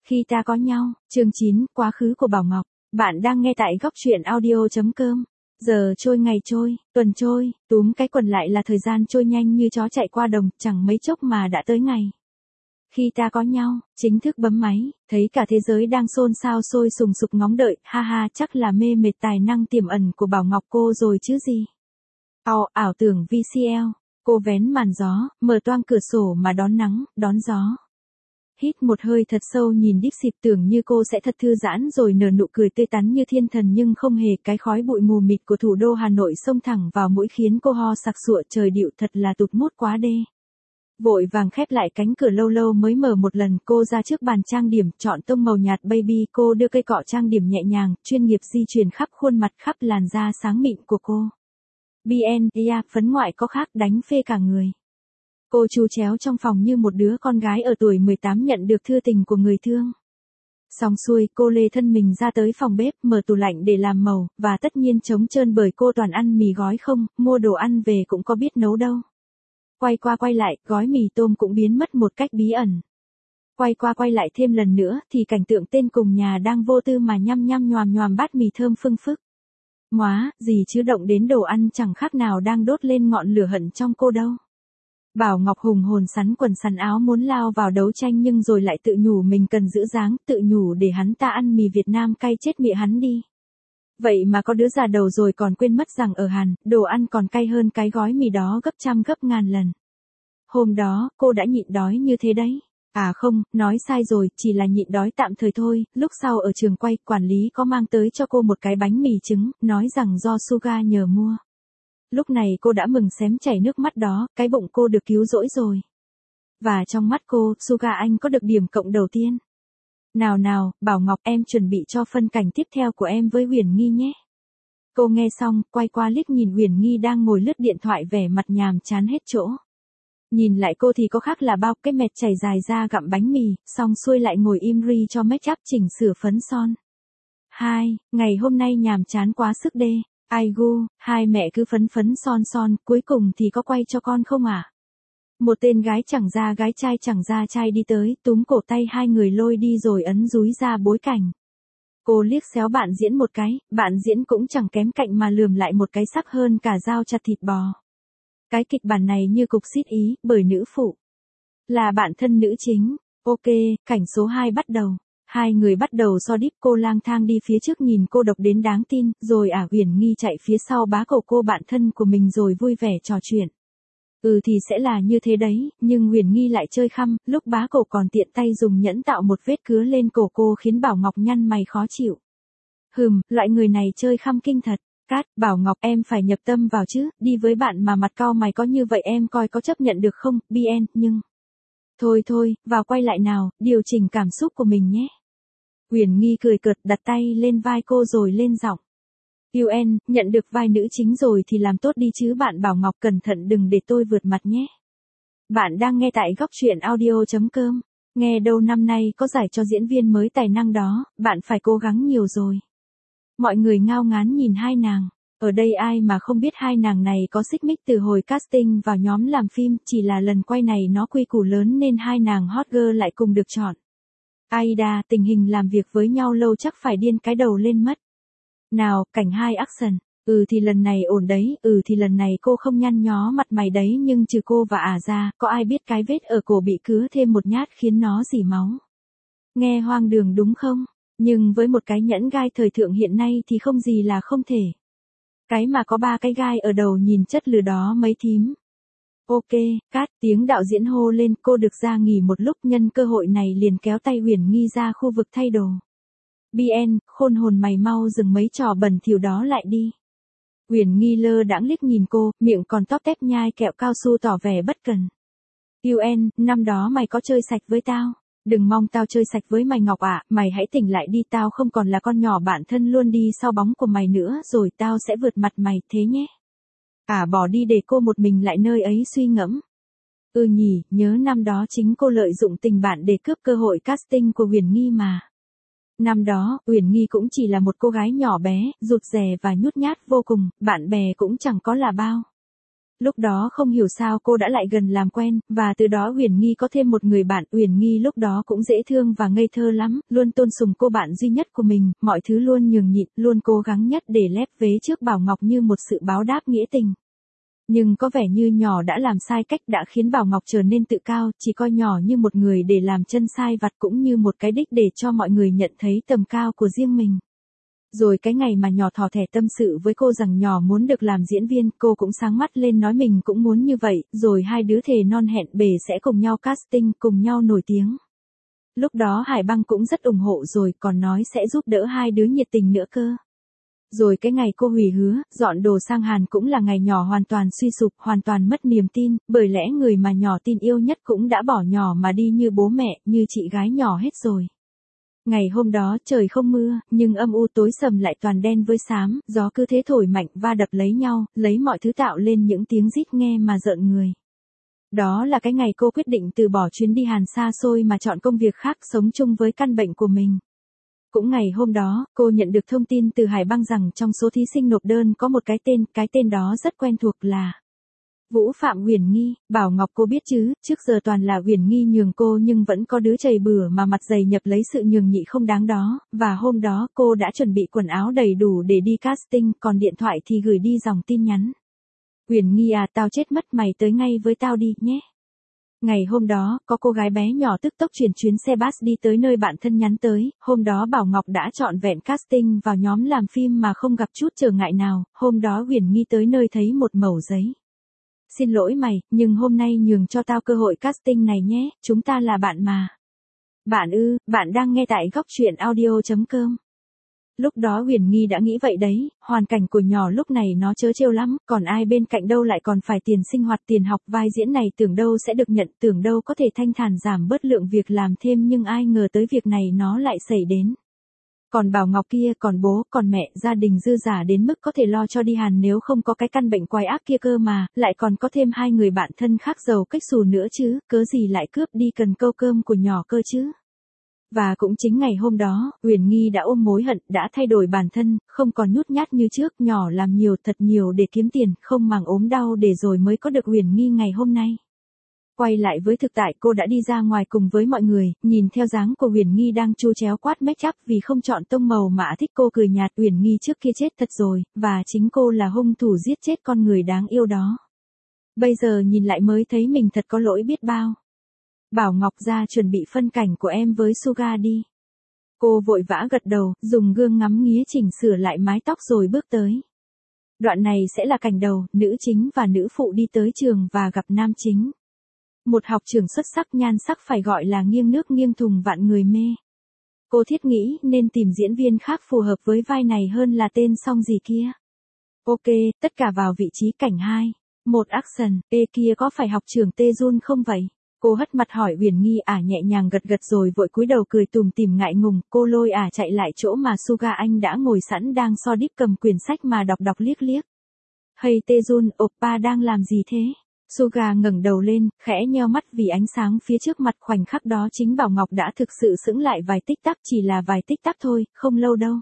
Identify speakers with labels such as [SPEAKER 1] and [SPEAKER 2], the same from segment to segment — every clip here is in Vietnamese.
[SPEAKER 1] Khi ta có nhau, chương 9, quá khứ của Bảo Ngọc. Bạn đang nghe tại góc truyện audio.com. Giờ trôi ngày trôi, tuần trôi, túm cái quần lại là thời gian trôi nhanh như chó chạy qua đồng, chẳng mấy chốc mà đã tới ngày. Khi ta có nhau, chính thức bấm máy, thấy cả thế giới đang xôn xao sôi sùng sục ngóng đợi, ha ha, chắc là mê mệt tài năng tiềm ẩn của Bảo Ngọc cô rồi chứ gì. Ảo tưởng VCL, cô vén màn gió, mở toang cửa sổ mà đón nắng, đón gió. Hít một hơi thật sâu nhìn Dipsy, tưởng như cô sẽ thật thư giãn rồi nở nụ cười tươi tắn như thiên thần, nhưng không hề, cái khói bụi mù mịt của thủ đô Hà Nội xông thẳng vào mũi khiến cô ho sặc sụa, trời điệu thật là tụt mút quá đê. Vội vàng khép lại cánh cửa lâu lâu mới mở một lần, cô ra trước bàn trang điểm, chọn tông màu nhạt baby, cô đưa cây cọ trang điểm nhẹ nhàng, chuyên nghiệp di chuyển khắp khuôn mặt, khắp làn da sáng mịn của cô. Phấn ngoại có khác đánh phê cả người. Cô chu chéo trong phòng như một đứa con gái ở tuổi 18 nhận được thư tình của người thương. Xong xuôi, cô lê thân mình ra tới phòng bếp, mở tủ lạnh để làm màu, và tất nhiên trống trơn bởi cô toàn ăn mì gói không, mua đồ ăn về cũng có biết nấu đâu. Quay qua quay lại, gói mì tôm cũng biến mất một cách bí ẩn. Quay qua quay lại thêm lần nữa, thì cảnh tượng tên cùng nhà đang vô tư mà nhăm nhăm nhoàm nhoàm bát mì thơm phưng phức. Móa, gì chứ động đến đồ ăn chẳng khác nào đang đốt lên ngọn lửa hận trong cô đâu. Bảo Ngọc hùng hồn sắn quần sắn áo muốn lao vào đấu tranh, nhưng rồi lại tự nhủ mình cần giữ dáng, tự nhủ để hắn ta ăn mì Việt Nam cay chết mẹ hắn đi. Vậy mà có đứa già đầu rồi còn quên mất rằng ở Hàn, đồ ăn còn cay hơn cái gói mì đó gấp trăm gấp ngàn lần. Hôm đó, cô đã nhịn đói như thế đấy. À không, nói sai rồi, chỉ là nhịn đói tạm thời thôi. Lúc sau ở trường quay, quản lý có mang tới cho cô một cái bánh mì trứng, nói rằng do Suga nhờ mua. Lúc này cô đã mừng xém chảy nước mắt đó, cái bụng cô được cứu rỗi rồi. Và trong mắt cô, Suga anh có được điểm cộng đầu tiên. Nào, Bảo Ngọc, em chuẩn bị cho phân cảnh tiếp theo của em với Huyền Nghi nhé. Cô nghe xong, quay qua liếc nhìn Huyền Nghi đang ngồi lướt điện thoại vẻ mặt nhàm chán hết chỗ. Nhìn lại cô thì có khác là bao, cái mệt chảy dài ra gặm bánh mì, xong xuôi lại ngồi im ri cho make up chỉnh sửa phấn son. Ngày hôm nay nhàm chán quá sức đê. Ai gu, hai mẹ cứ phấn son, cuối cùng thì có quay cho con không à? Một tên gái chẳng ra gái trai chẳng ra trai đi tới, túm cổ tay hai người lôi đi rồi ấn dúi ra bối cảnh. Cô liếc xéo bạn diễn một cái, bạn diễn cũng chẳng kém cạnh mà lườm lại một cái sắc hơn cả dao chặt thịt bò. Cái kịch bản này như cục sít ý, bởi nữ phụ là bạn thân nữ chính. Ok, cảnh số 2 bắt đầu. Hai người bắt đầu so đíp, cô lang thang đi phía trước nhìn cô độc đến đáng tin, rồi Huyền Nghi chạy phía sau bá cổ cô bạn thân của mình rồi vui vẻ trò chuyện. Thì sẽ là như thế đấy, nhưng Huyền Nghi lại chơi khăm, lúc bá cổ còn tiện tay dùng nhẫn tạo một vết cứa lên cổ cô khiến Bảo Ngọc nhăn mày khó chịu. Loại người này chơi khăm kinh thật. Cát, Bảo Ngọc em phải nhập tâm vào chứ, đi với bạn mà mặt cau mày có như vậy em coi có chấp nhận được không, nhưng... Thôi, vào quay lại nào, điều chỉnh cảm xúc của mình nhé. Huyền Nghi cười cợt đặt tay lên vai cô rồi lên giọng. Nhận được vai nữ chính rồi thì làm tốt đi chứ bạn. Bảo Ngọc cẩn thận đừng để tôi vượt mặt nhé. Bạn đang nghe tại góc truyện audio.com. Nghe đâu năm nay có giải cho diễn viên mới tài năng đó, bạn phải cố gắng nhiều rồi. Mọi người ngao ngán nhìn hai nàng. Ở đây ai mà không biết hai nàng này có xích mích từ hồi casting vào nhóm làm phim, chỉ là lần quay này nó quy củ lớn nên hai nàng hot girl lại cùng được chọn. Aida, tình hình làm việc với nhau lâu chắc phải điên cái đầu lên mất. Nào, cảnh 2 action. Thì lần này ổn đấy, thì lần này cô không nhăn nhó mặt mày đấy, nhưng trừ cô và ra, có ai biết cái vết ở cổ bị cứa thêm một nhát khiến nó rỉ máu. Nghe hoang đường đúng không? Nhưng với một cái nhẫn gai thời thượng hiện nay thì không gì là không thể. Cái mà có 3 cái gai ở đầu nhìn chất lừa đó mấy thím. Ok, cát, tiếng đạo diễn hô lên, cô được ra nghỉ một lúc, nhân cơ hội này liền kéo tay Huyền Nghi ra khu vực thay đồ. Khôn hồn mày mau dừng mấy trò bẩn thỉu đó lại đi. Huyền Nghi lơ đãng liếc nhìn cô, miệng còn tóp tép nhai kẹo cao su tỏ vẻ bất cần. Năm đó mày có chơi sạch với tao. Đừng mong tao chơi sạch với mày Ngọc ạ, mày hãy tỉnh lại đi, tao không còn là con nhỏ bạn thân luôn đi sau bóng của mày nữa, rồi tao sẽ vượt mặt mày thế nhé. Bỏ đi để cô một mình lại nơi ấy suy ngẫm. Nhỉ, nhớ năm đó chính cô lợi dụng tình bạn để cướp cơ hội casting của Huyền Nghi mà. Năm đó, Huyền Nghi cũng chỉ là một cô gái nhỏ bé, rụt rè và nhút nhát vô cùng, bạn bè cũng chẳng có là bao. Lúc đó không hiểu sao cô đã lại gần làm quen, và từ đó Uyển Nghi có thêm một người bạn. Uyển Nghi lúc đó cũng dễ thương và ngây thơ lắm, luôn tôn sùng cô bạn duy nhất của mình, mọi thứ luôn nhường nhịn, luôn cố gắng nhất để lép vế trước Bảo Ngọc như một sự báo đáp nghĩa tình. Nhưng có vẻ như nhỏ đã làm sai cách, đã khiến Bảo Ngọc trở nên tự cao, chỉ coi nhỏ như một người để làm chân sai vặt, cũng như một cái đích để cho mọi người nhận thấy tầm cao của riêng mình. Rồi cái ngày mà nhỏ thỏ thẻ tâm sự với cô rằng nhỏ muốn được làm diễn viên, cô cũng sáng mắt lên nói mình cũng muốn như vậy, rồi hai đứa thề non hẹn bể sẽ cùng nhau casting, cùng nhau nổi tiếng. Lúc đó Hải Băng cũng rất ủng hộ rồi, còn nói sẽ giúp đỡ hai đứa nhiệt tình nữa cơ. Rồi cái ngày cô hủy hứa, dọn đồ sang Hàn cũng là ngày nhỏ hoàn toàn suy sụp, hoàn toàn mất niềm tin, bởi lẽ người mà nhỏ tin yêu nhất cũng đã bỏ nhỏ mà đi như bố mẹ, như chị gái nhỏ hết rồi. Ngày hôm đó trời không mưa, nhưng âm u tối sầm lại toàn đen với xám, gió cứ thế thổi mạnh va đập lấy nhau, lấy mọi thứ tạo lên những tiếng rít nghe mà rợn người. Đó là cái ngày cô quyết định từ bỏ chuyến đi Hàn xa xôi mà chọn công việc khác, sống chung với căn bệnh của mình. Cũng ngày hôm đó, cô nhận được thông tin từ Hải Băng rằng trong số thí sinh nộp đơn có một cái tên đó rất quen thuộc là Vũ Phạm Uyển Nghi. Bảo Ngọc cô biết chứ, trước giờ toàn là Uyển Nghi nhường cô nhưng vẫn có đứa chầy bừa mà mặt dày nhập lấy sự nhường nhị không đáng đó, và hôm đó cô đã chuẩn bị quần áo đầy đủ để đi casting, còn điện thoại thì gửi đi dòng tin nhắn. Uyển Nghi à, tao chết mất, mày tới ngay với tao đi, nhé. Ngày hôm đó, có cô gái bé nhỏ tức tốc chuyển chuyến xe bus đi tới nơi bạn thân nhắn tới, hôm đó Bảo Ngọc đã trọn vẹn casting vào nhóm làm phim mà không gặp chút trở ngại nào, hôm đó Uyển Nghi tới nơi thấy một mẩu giấy. Xin lỗi mày, nhưng hôm nay nhường cho tao cơ hội casting này nhé, chúng ta là bạn mà. Bạn ư, bạn đang nghe tại góc truyện audio.com. Lúc đó Uyển Nghi đã nghĩ vậy đấy, hoàn cảnh của nhỏ lúc này nó trớ trêu lắm, còn ai bên cạnh đâu lại còn phải tiền sinh hoạt, tiền học, vai diễn này tưởng đâu sẽ được nhận, tưởng đâu có thể thanh thản giảm bớt lượng việc làm thêm, nhưng ai ngờ tới việc này nó lại xảy đến. Còn Bảo Ngọc kia, còn bố, còn mẹ, gia đình dư giả đến mức có thể lo cho đi Hàn nếu không có cái căn bệnh quái ác kia cơ mà, lại còn có thêm hai người bạn thân khác giàu cách xù nữa chứ, cớ gì lại cướp đi cần câu cơm của nhỏ cơ chứ. Và cũng chính ngày hôm đó, Uyển Nghi đã ôm mối hận, đã thay đổi bản thân, không còn nhút nhát như trước, nhỏ làm nhiều thật nhiều để kiếm tiền, không màng ốm đau để rồi mới có được Uyển Nghi ngày hôm nay. Quay lại với thực tại, cô đã đi ra ngoài cùng với mọi người, nhìn theo dáng của Uyển Nghi đang chu chéo quát make up vì không chọn tông màu mà thích, cô cười nhạt. Uyển Nghi trước kia chết thật rồi, và chính cô là hung thủ giết chết con người đáng yêu đó. Bây giờ nhìn lại mới thấy mình thật có lỗi biết bao. Bảo Ngọc ra chuẩn bị phân cảnh của em với Suga đi. Cô vội vã gật đầu, dùng gương ngắm nghía chỉnh sửa lại mái tóc rồi bước tới. Đoạn này sẽ là cảnh đầu, nữ chính và nữ phụ đi tới trường và gặp nam chính. Một học trưởng xuất sắc, nhan sắc phải gọi là nghiêng nước nghiêng thùng, vạn người mê. Cô thiết nghĩ nên tìm diễn viên khác phù hợp với vai này hơn là tên song gì kia. Ok, tất cả vào vị trí. Cảnh 2. Một action, kia có phải học trưởng Tê Jun không vậy? Cô hất mặt hỏi Uyển Nghi. Nhẹ nhàng gật gật rồi vội cúi đầu cười tùm tìm ngại ngùng. Cô lôi chạy lại chỗ mà Suga anh đã ngồi sẵn đang so đít cầm quyển sách mà đọc liếc liếc. Hey Tê Jun, oppa đang làm gì thế? Suga ngẩng đầu lên, khẽ nheo mắt vì ánh sáng phía trước mặt. Khoảnh khắc đó chính Bảo Ngọc đã thực sự sững lại vài tích tắc, chỉ là vài tích tắc thôi, không lâu đâu.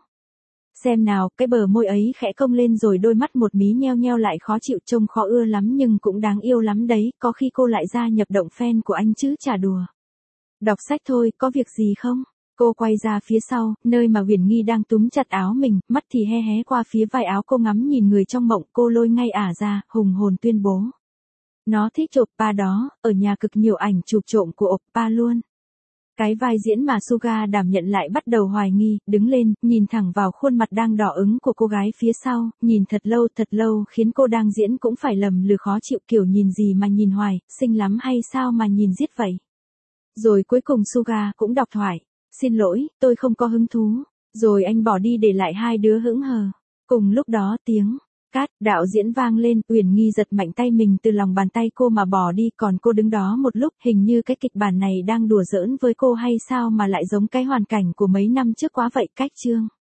[SPEAKER 1] Xem nào, cái bờ môi ấy khẽ cong lên rồi đôi mắt một mí nheo nheo lại khó chịu, trông khó ưa lắm nhưng cũng đáng yêu lắm đấy, có khi cô lại ra nhập động fan của anh chứ chả đùa. Đọc sách thôi, có việc gì không? Cô quay ra phía sau, nơi mà Uyển Nghi đang túm chặt áo mình, mắt thì hé hé qua phía vai áo cô ngắm nhìn người trong mộng. Cô lôi ngay ra, hùng hồn tuyên bố. Nó thích oppa đó, ở nhà cực nhiều ảnh chụp trộm của oppa luôn. Cái vai diễn mà Suga đảm nhận lại bắt đầu hoài nghi, đứng lên, nhìn thẳng vào khuôn mặt đang đỏ ứng của cô gái phía sau, nhìn thật lâu khiến cô đang diễn cũng phải lầm lừ khó chịu, kiểu nhìn gì mà nhìn hoài, xinh lắm hay sao mà nhìn giết vậy. Rồi cuối cùng Suga cũng đọc thoại, xin lỗi, tôi không có hứng thú. Rồi anh bỏ đi để lại hai đứa hững hờ. Cùng lúc đó tiếng cát, đạo diễn vang lên, Uyển Nghi giật mạnh tay mình từ lòng bàn tay cô mà bỏ đi, còn cô đứng đó một lúc, hình như cái kịch bản này đang đùa giỡn với cô hay sao mà lại giống cái hoàn cảnh của mấy năm trước quá vậy. Cách chương